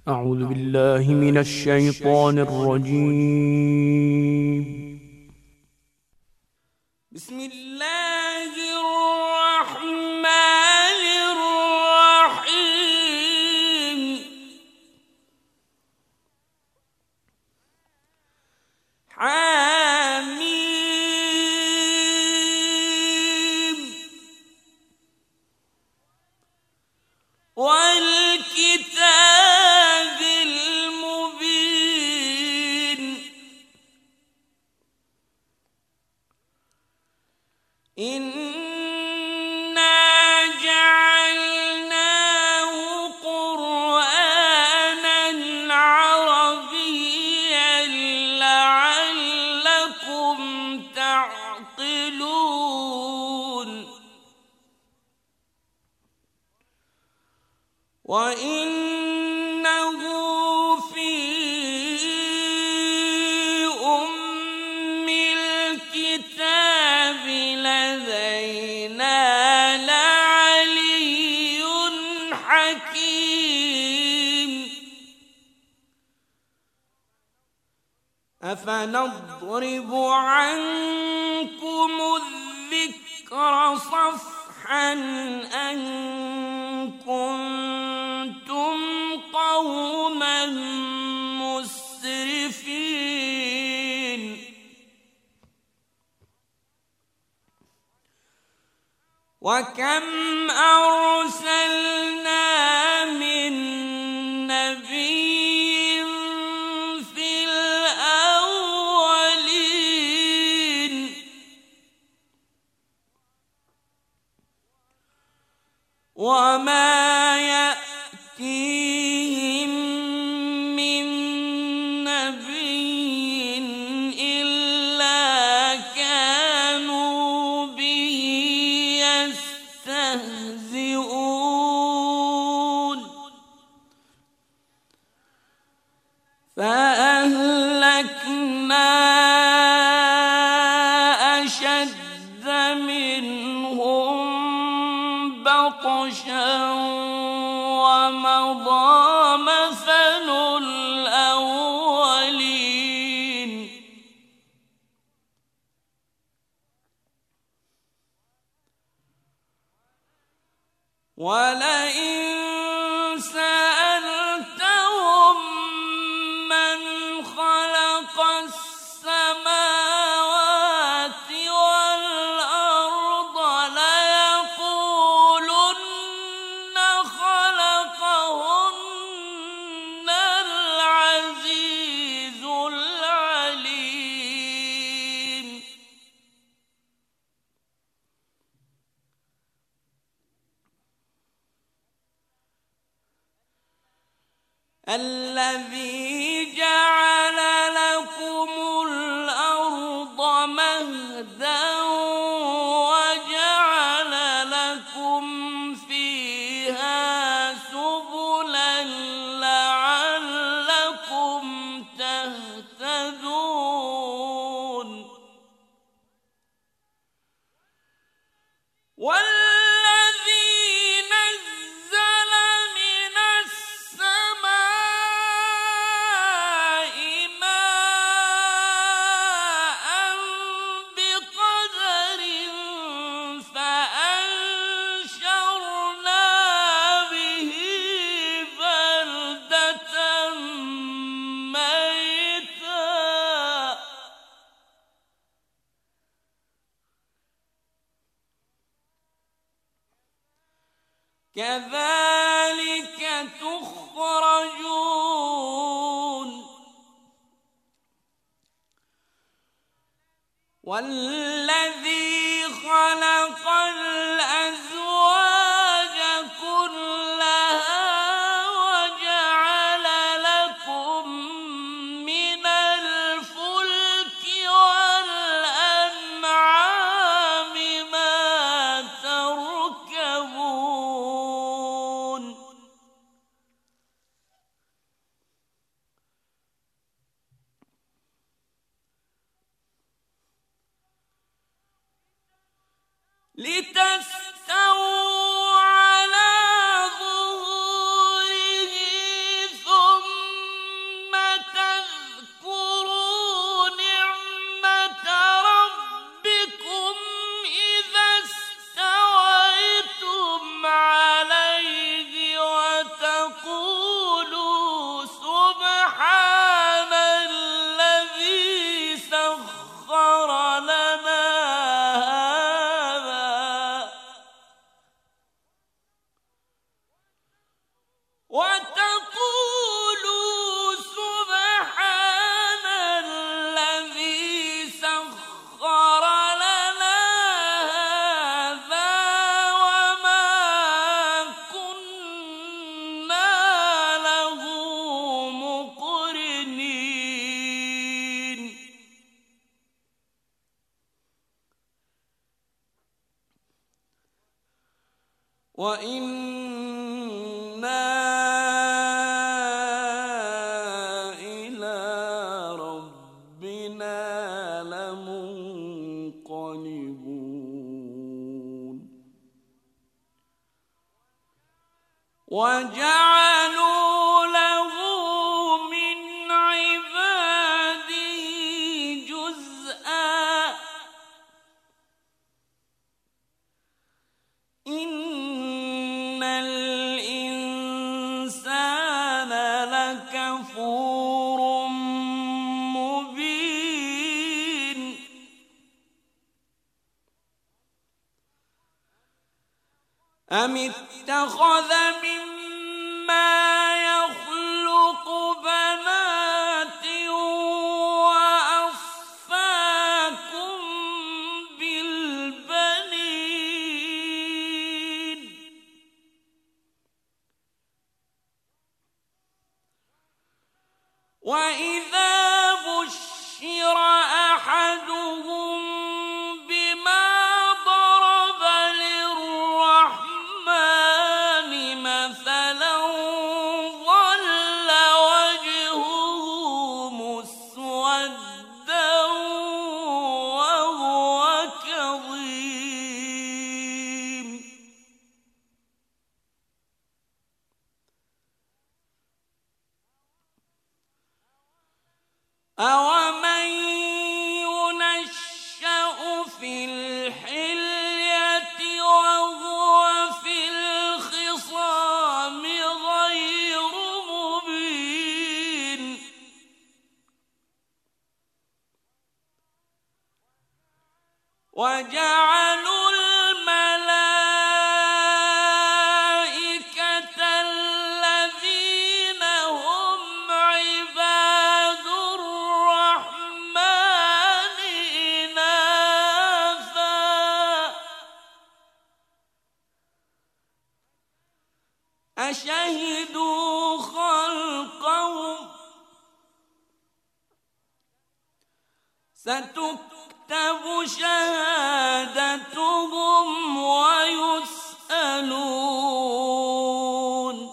أعوذ بالله من الشيطان الرجيم. بسم الله الرحمن الرحيم. حميم. والكتاب المبين. إنا جعلناه قرآنا عربيا لعلكم تعقلون. وإنه في أم الكتاب لدينا لعلي حكيم. أفنضرب عنكم الذكر صفحا أن كنتم قوما مسرفين. وكم أرسلنا من نبي في الأولين وما يأتيهم من نبي إلا كانوا به يستهزئون. فأهلكنا أشد منهم بطشا ومضى مثل الأولين. ولئن سألتهم من خلق السماوات والأرض ليقولن خلقهن العزيز العليم. الذي جعل لكم الأرض مهدا وجعل لكم فيها سبلا لعلكم تهتدون. والذي نزل من السماء ماء بقدر فأنشرنا به بلدة ميتا. كذلك تخرجون. والذي خلق الأزواج كلها وجعل لكم من الفلك والأنعام ما تركبون. لتستووا على ظهوره ثم وإنا إلى ربنا لمنقلبون وجعلوا له من عباده جزءا إن الإنسان لكفور مبين أم اتخذ مما يخلق بنات وأصفاكم بالبنين وإذا بشر أحدهم بما ضرب للرحمن مثلا ظل وجهه مسودا وهو كظيم أومن ينشأ في الحلية وهو في الخصام غير مبين وجعلوا الملائكة الذين هم عباد الرحمن إناثا أشهدوا خلقهم ستكتب شهادتهم ويسألون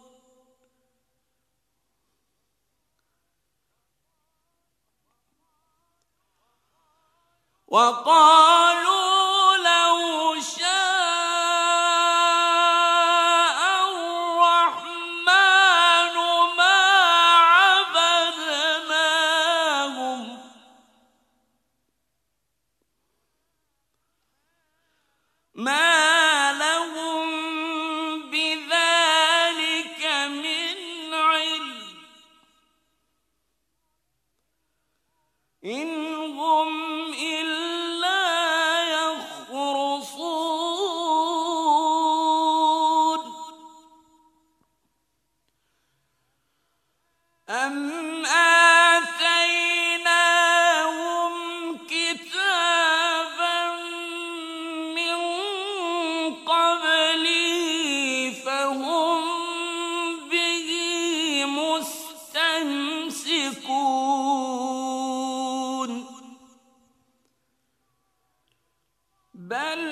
وقالوا لو شاء الرحمن ما عبدناهم ما لهم بذلك من علم إن هم إلا يخرصون أم آتيناهم كتابا من قبله فهم به مستمسكون بل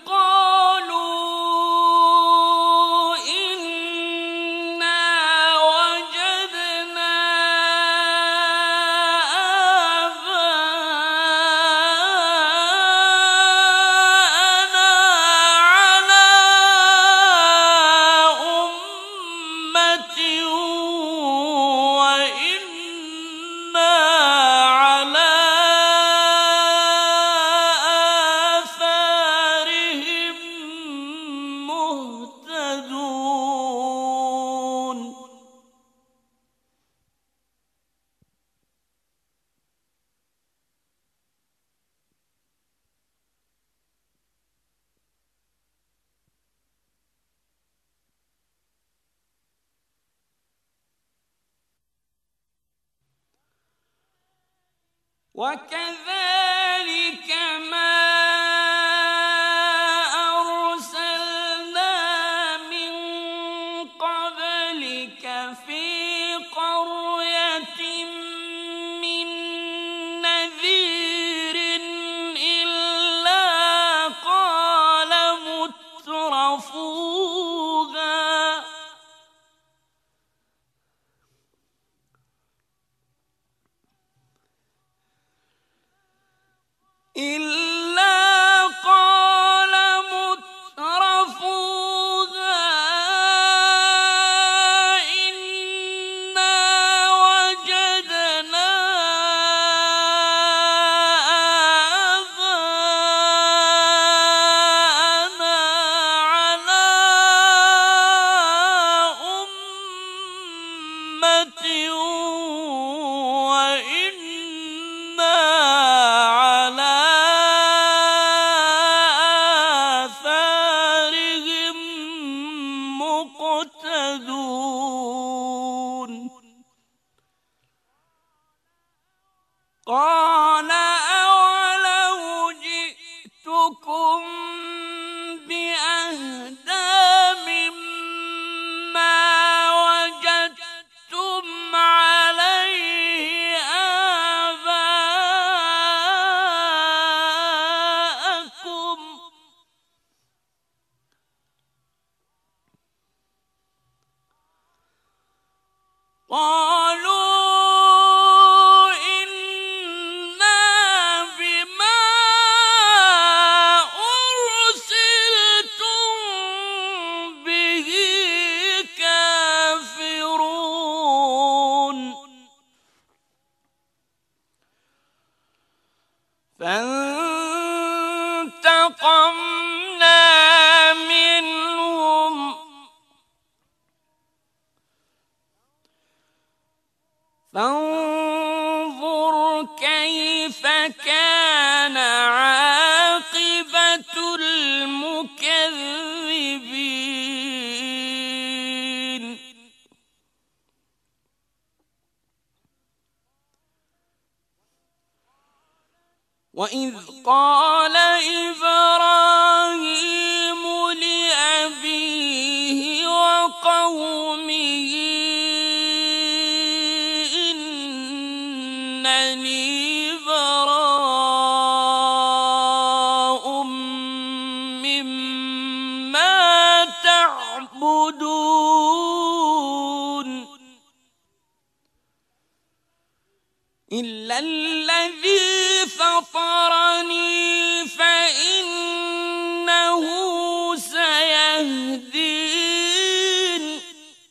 قالوا إنا وجدنا آباءنا على أمة وإنا على آثارهم مهتدون وكذلك ما أرسلنا من قبلك في قرية من نذير إلا قال مترفون إلا قال مترفوها إنا وجدنا آباءنا على أمة وإنا على آثارهم مقتدون قال أولو جئتكم بأهدى مما وجدتم عليه آباءكم قالوا إنا بما أرسلتم به كافرون فانتقمنا منهم فانظر كيف كان عاقبة المكذبين وإذ قال إبراهيم لأبيه وقومه إنني براء مما تعبدون إلا الذي فطرني فإنه سيهدين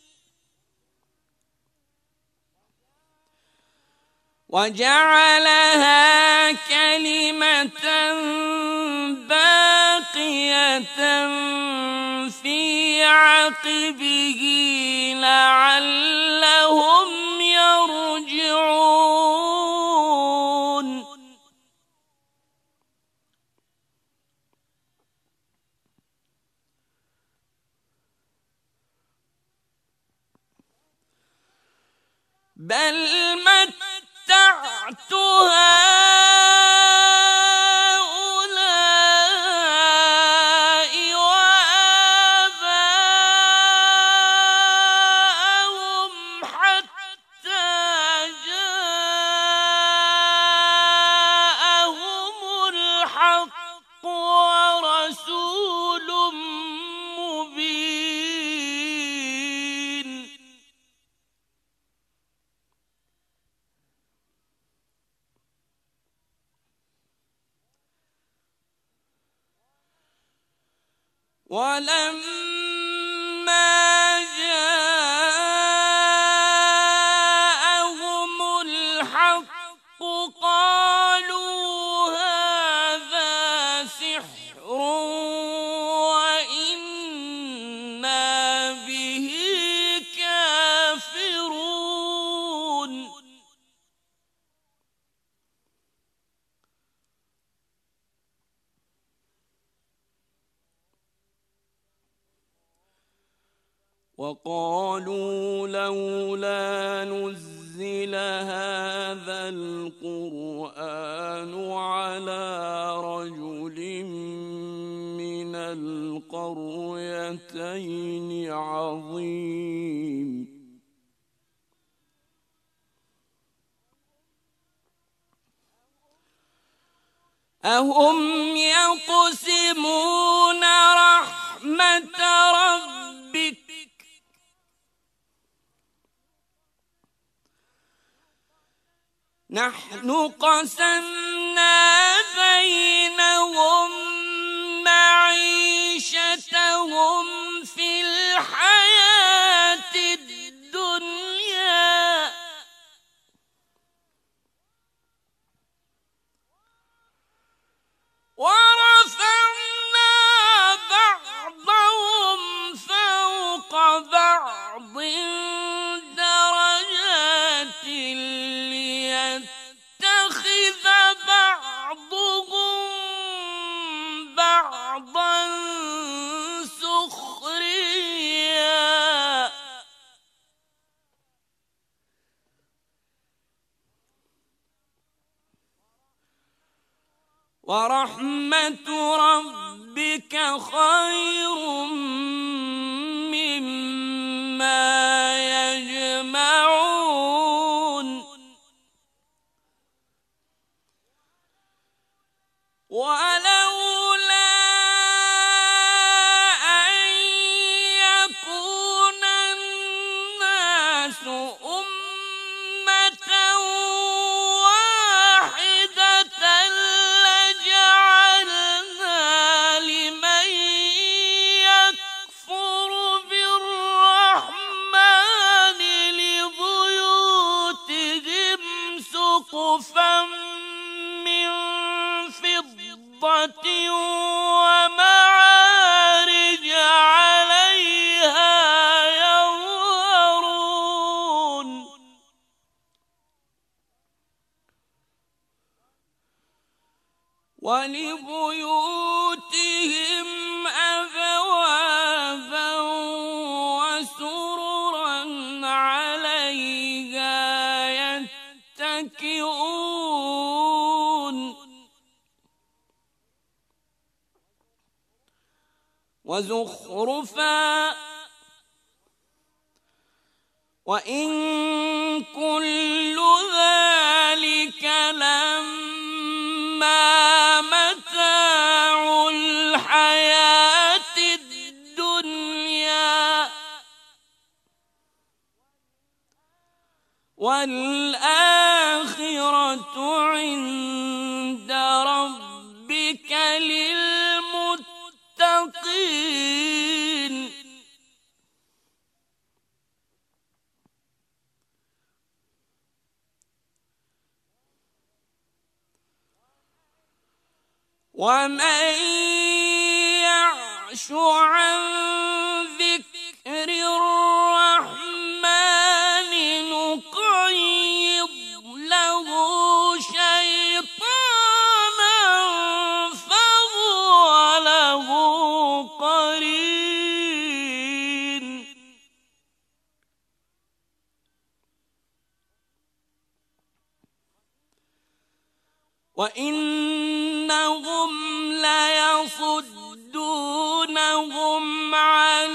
وجعلها كلمة باقية في عقبه لعلهم يرجعون بل متعت هؤلاء وآباءهم حتى جاءهم الحق ورسول مبين ولما جاءهم الحق قالوا هذا سحر وإنا به كافرون وقالوا لولا نزل هذا القرآن على رجل من القريتين عظيم أهم يقسمون رحمة ربك نحن قسمنا آتيناهم معيشتهم في الحياة الدنيا ورفعنا بعضهم فوق بعض درجات ليتخذ بعضهم بعضا سخريا ورحمة ربك خير مما يجمعون ولولا أن يكون الناس أمة واحدة لجعلنا لمن يكفر بالرحمن لبيوتهم سقفا من فضة ومعارج عليها يظهرون ولبيوتهم أبوابا وسررا عليها يتكئون وزخرفا وإن كل ذلك لما متاع الحياة الدنيا والآخرة عند ربك للمتقين ومن يعش عن ذكر الرحمن نقيض له شيطانا فهو له قرين وإنهم ليصدونهم عن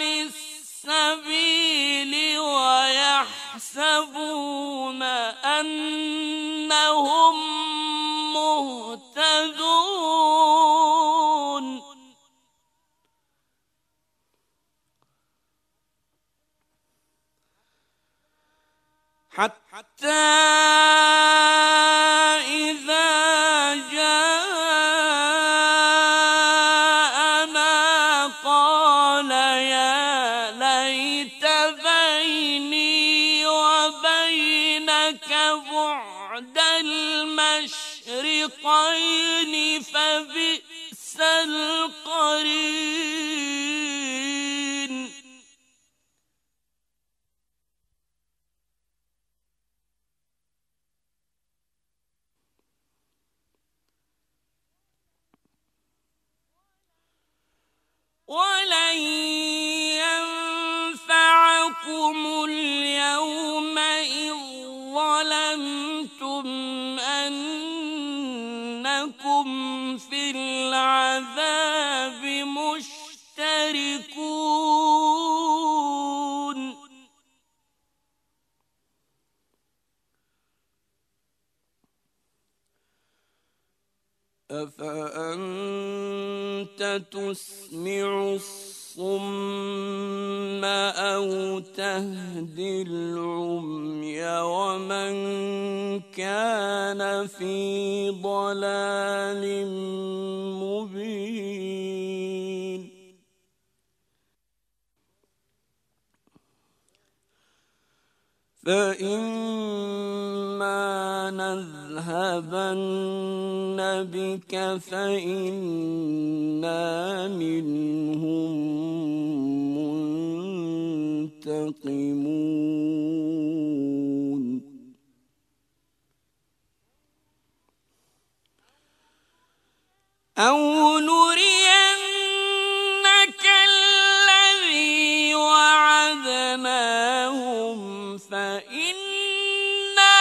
السبيل ويحسبون أنهم مهتدون حتى إذا جاءنا قال يا ليت بيني وبينك بعد المشرقين فبئس القرين ولن ينفعكم اليوم إذ ظلمتم أنكم في العذاب مشتركون أفأنت تسمع الصم أو تهدي العمي ومن كان في ضلال مبين فإما نذهبن بك فإنا منهم منتقمون أو نرينك الذي وعدناهم فإنا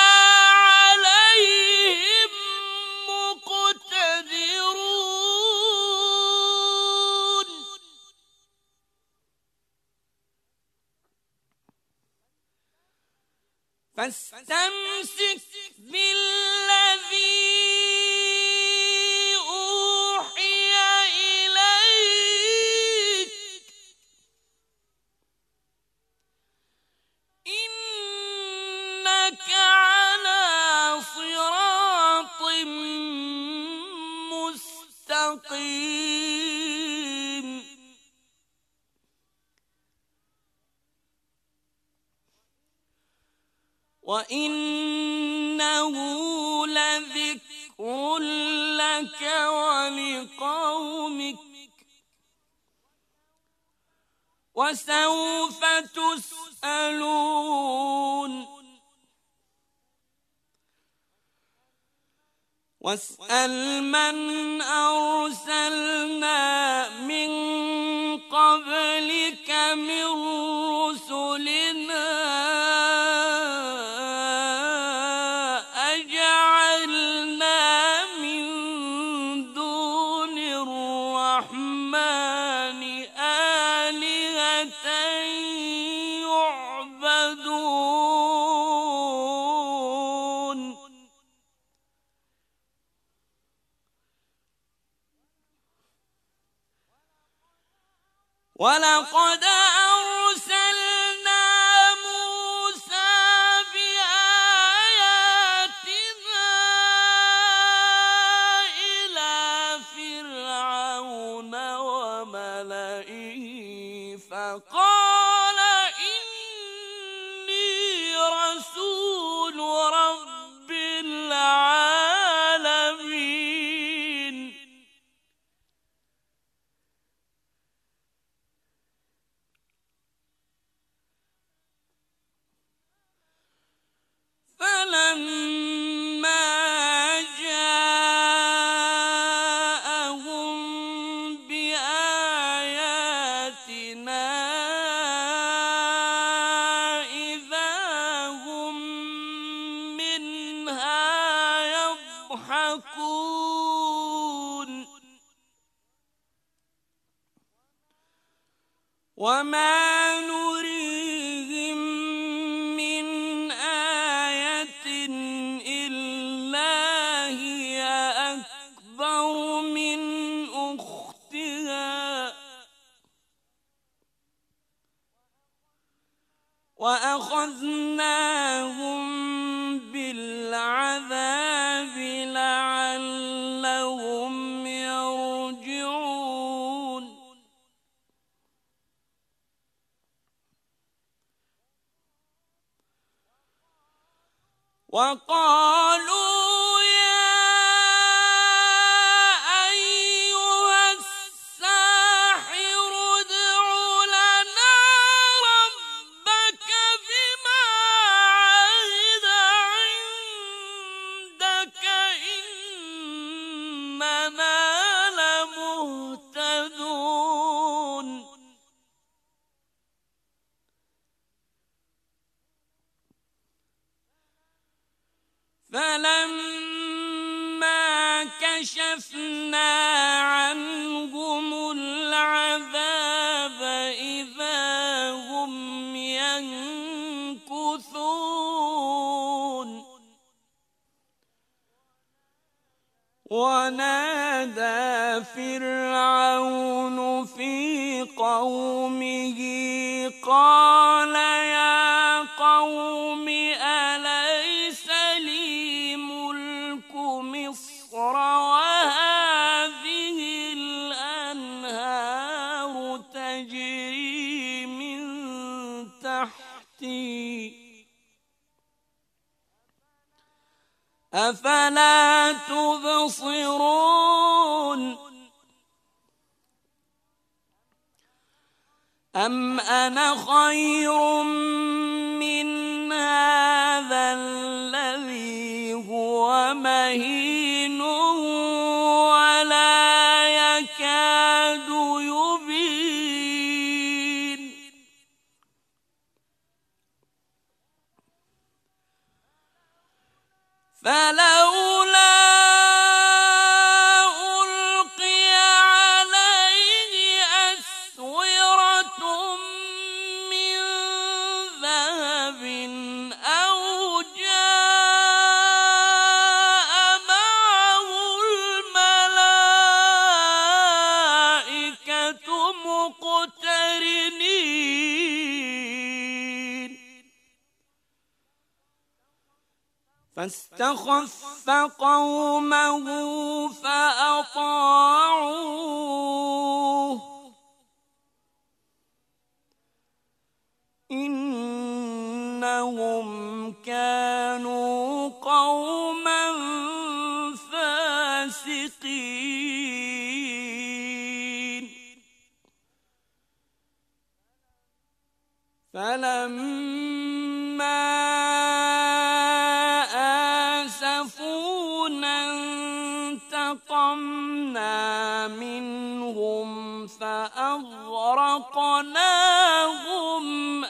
عليهم مقتدرون فاستمسك بالذي أوحي إليك إنك على صراط مستقيم وإنه لذكر لك ولقومك وسوف تسألون واسأل من أرسلنا من قبلك من رسلنا أجعلنا من دون الرحمن آلهة يعبدون ولقد أرسلنا موسى بآياتنا إلى فرعون وملئه فقال إني رسول رب العالمين فلما جاءهم بآياتنا إذا هم منها يضحكون وما نريهم من آية إلا هي أكبر من أختها وأخذناهم بالعذاب لعلهم يرجعون وقالوا يا أيها الساحر ادع لنا ربك بما عهد عندك إننا لمهتدون فلما كشفنا عنهم العذاب إذا هم ينكثون ونادى فرعون في قومه قال يا قوم أليس لي أفلا تبصرون أم أنا خير من هذا الذي هو مهين ولا يكاد يبين فلولا ألقي عليه أسورة من ذهب أو جاء معه الملائكة مقترنين فاستخف قومه فأطاعوه إنهم كانوا قوما فاسقين فلما انتقمنا منهم فأغرقناهم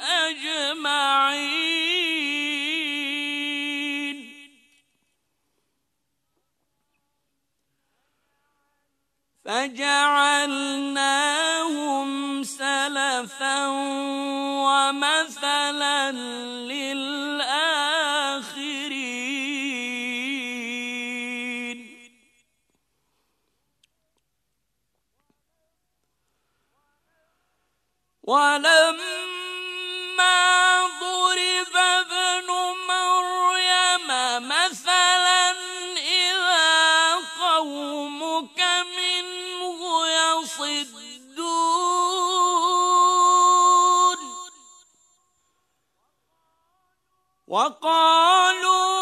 أجمعين فجعلناهم سلفا ومثلا للآخرين ولما ضرب ابن مريم مثلا إذا قومك منه يصدون وقالوا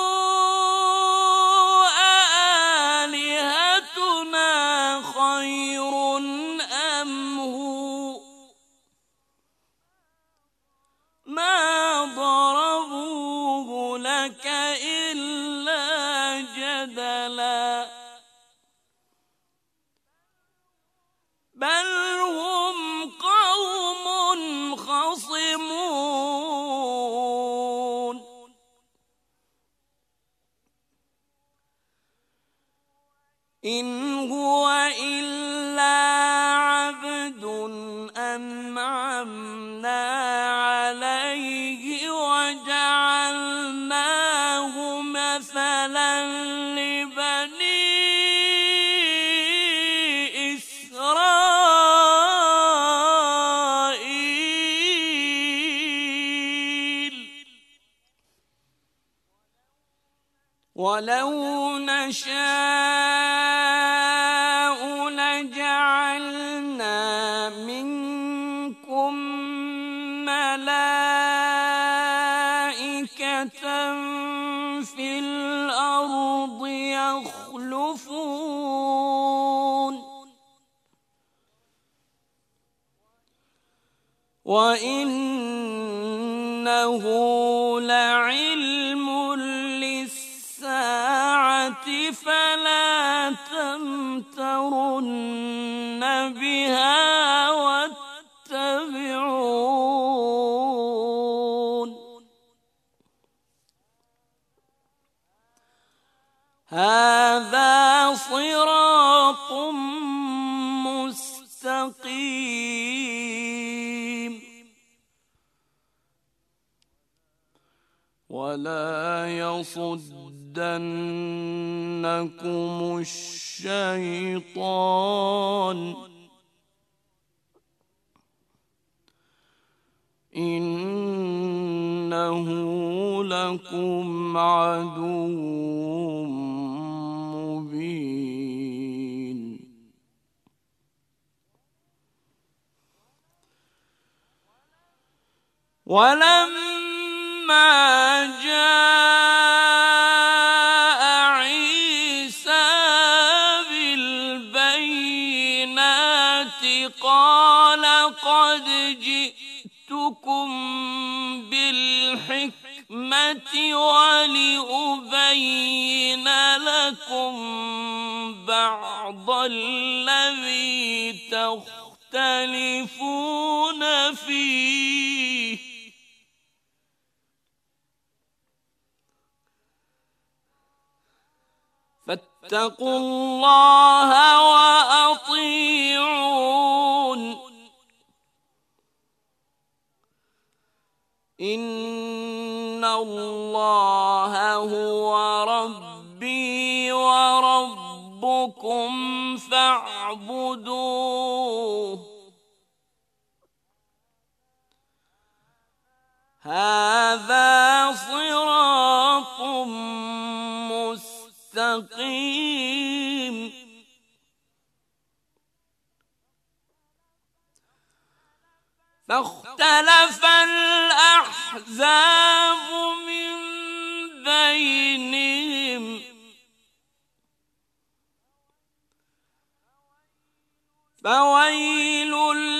أآلهتنا خير أم هو ما ضربوه لك إلا جدلا بل هم قوم خصمون إن هو إلا عبد أنعمنا عليه وجعلناه مثلا لبني إسرائيل ولو نشاء لجعلنا منكم ملائكة في الأرض يخلفون وإنه لعلم للساعة فلا تمترن بها واتبعون هذا صراط مستقيم ولا يصدنكم الشيطان إنه لكم عدو مبين ولما جاء ولأبين لكم بعض الذي تختلفون فيه فاتقوا الله وأطيعون إن الله هو ربي وربكم فاعبدوه هذا صراط مستقيم فاختلف الأحزاب من بينهم فويل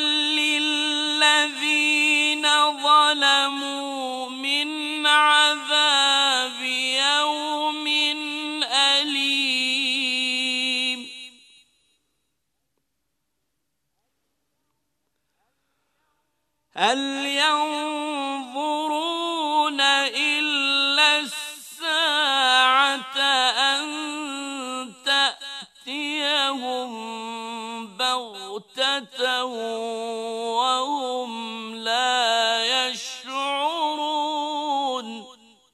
للذين ظلموا من عذاب يوم أليم هل ينظرون إلا الساعة أن تأتيهم بغتة وهم لا يشعرون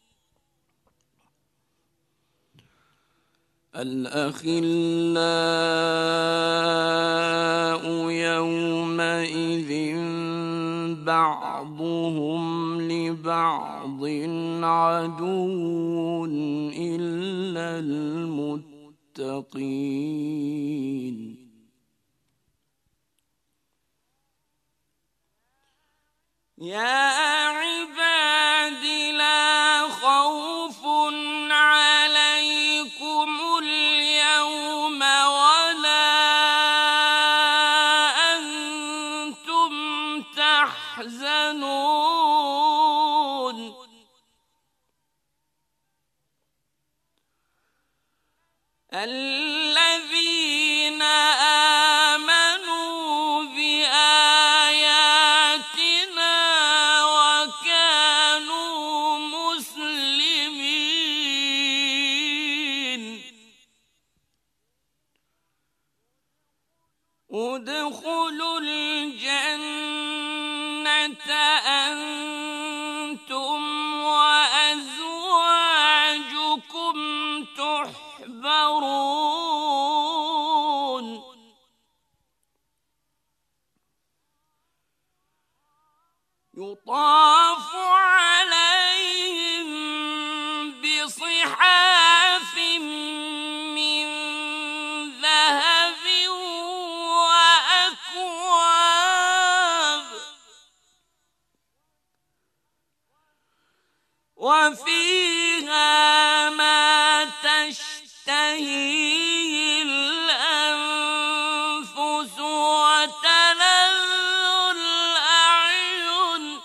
الأخلاء يومئذ بعضهم لبعض عدو إلا المتقين يا عباد لا خوف عليكم اليوم ولا أنتم تحزنون الذين آمنوا بآياتنا وكانوا مسلمين ادخلوا الجنة أنتم وأزواجكم تحبرون يطاف عليهم بصحاف من ذهب وأكواب وفيها ما تشتهيه الأنفس وتلذ الأعين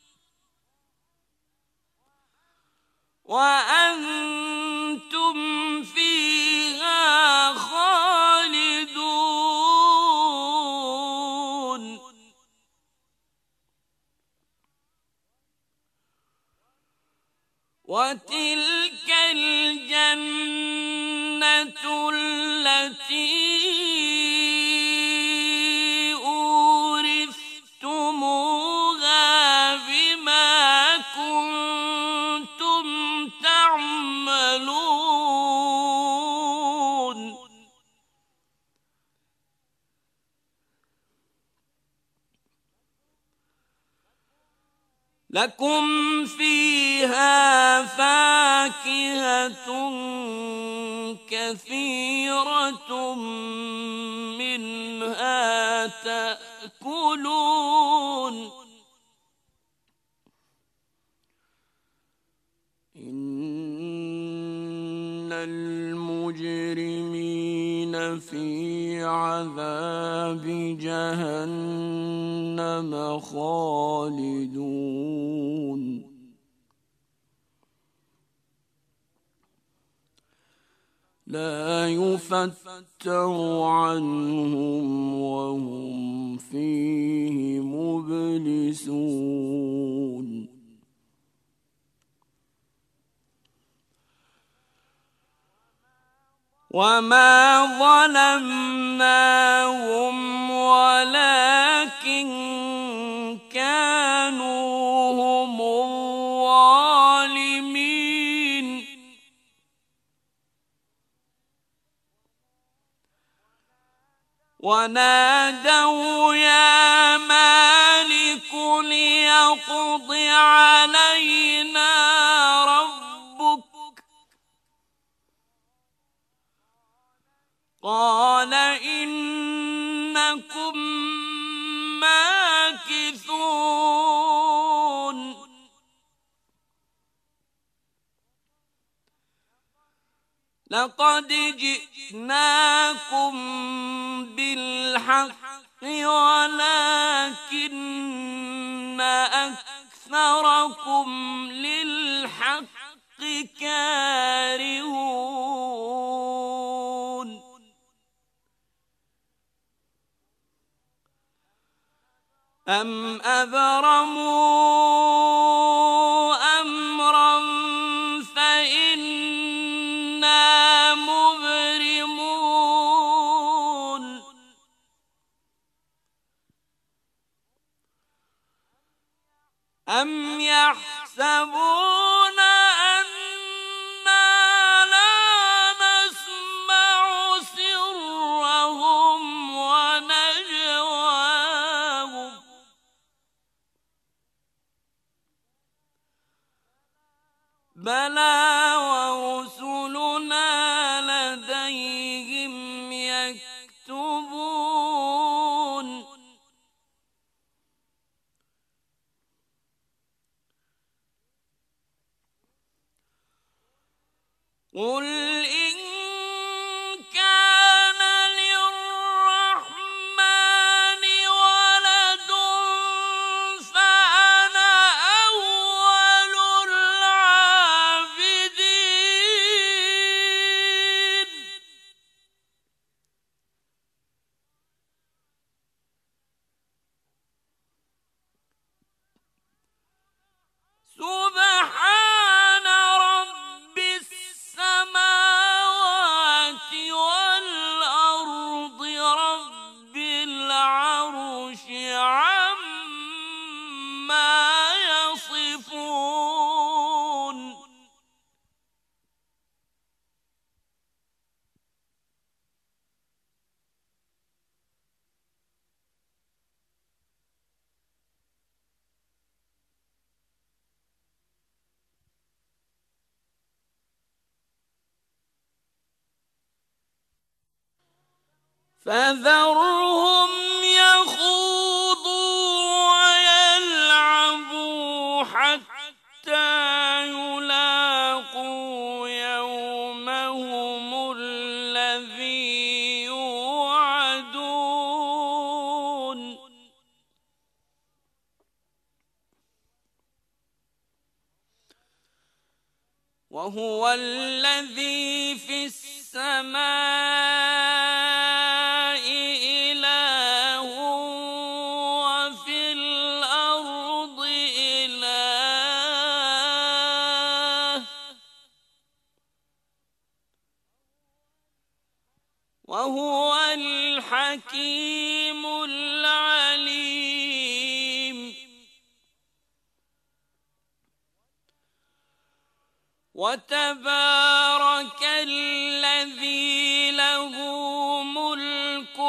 وأنتم فيها خالدون وتلك الجنة التي أورثتموها بما كنتم تعملون لكم فيها فاكهة كثيرة منها تأكلون إن المجرمين في عذاب جهنم خالدون لا يفتر عنهم وهم فيه مبلسون وما ظلمناهم ولكن كانوا هم الظالمين ونادوا يا مالك ليقض علينا ربك قال إنكم ماكثون لقد جئناكم بالحق ولكن أكثركم للحق كارهون أم أبرموا أمرا فإنا مبرمون أم يحسبون أنا لا نسمع سرهم ونجواهم بلى ورسلنا لديهم يكتبون قل إن كان للرحمن ولد فأنا أول العابدين سبحان رب السماوات والأرض رب العرش عما يصفون فذرهم يخوضوا ويلعبوا حتى يلاقوا يومهم الذي يوعدون وهو الذي في السماء إله وفي الأرض إله وهو الحكيم العليم وتبارك الذي له ملك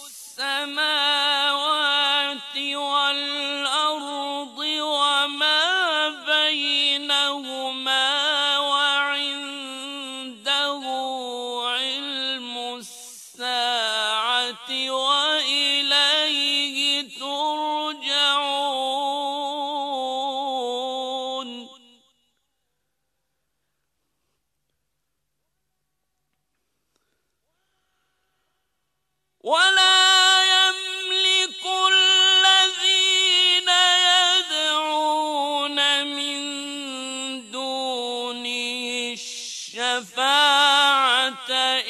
السماوات والأرض وما بينهما وعنده علم الساعة وإليه ترجعون ولا يملك الذين يدعون من دونه الشفاعة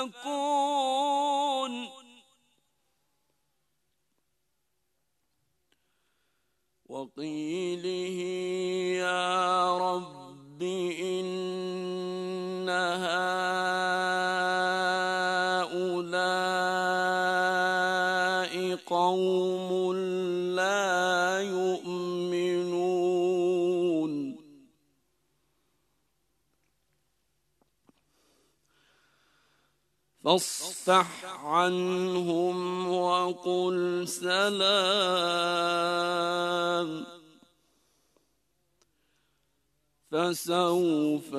يؤفكون وقيله يا رب إن هؤلاء قوم لا يؤمنون فاصفح عنهم وقل سلام فسوف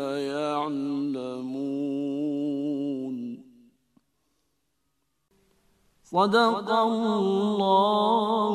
يعلمون. صدق الله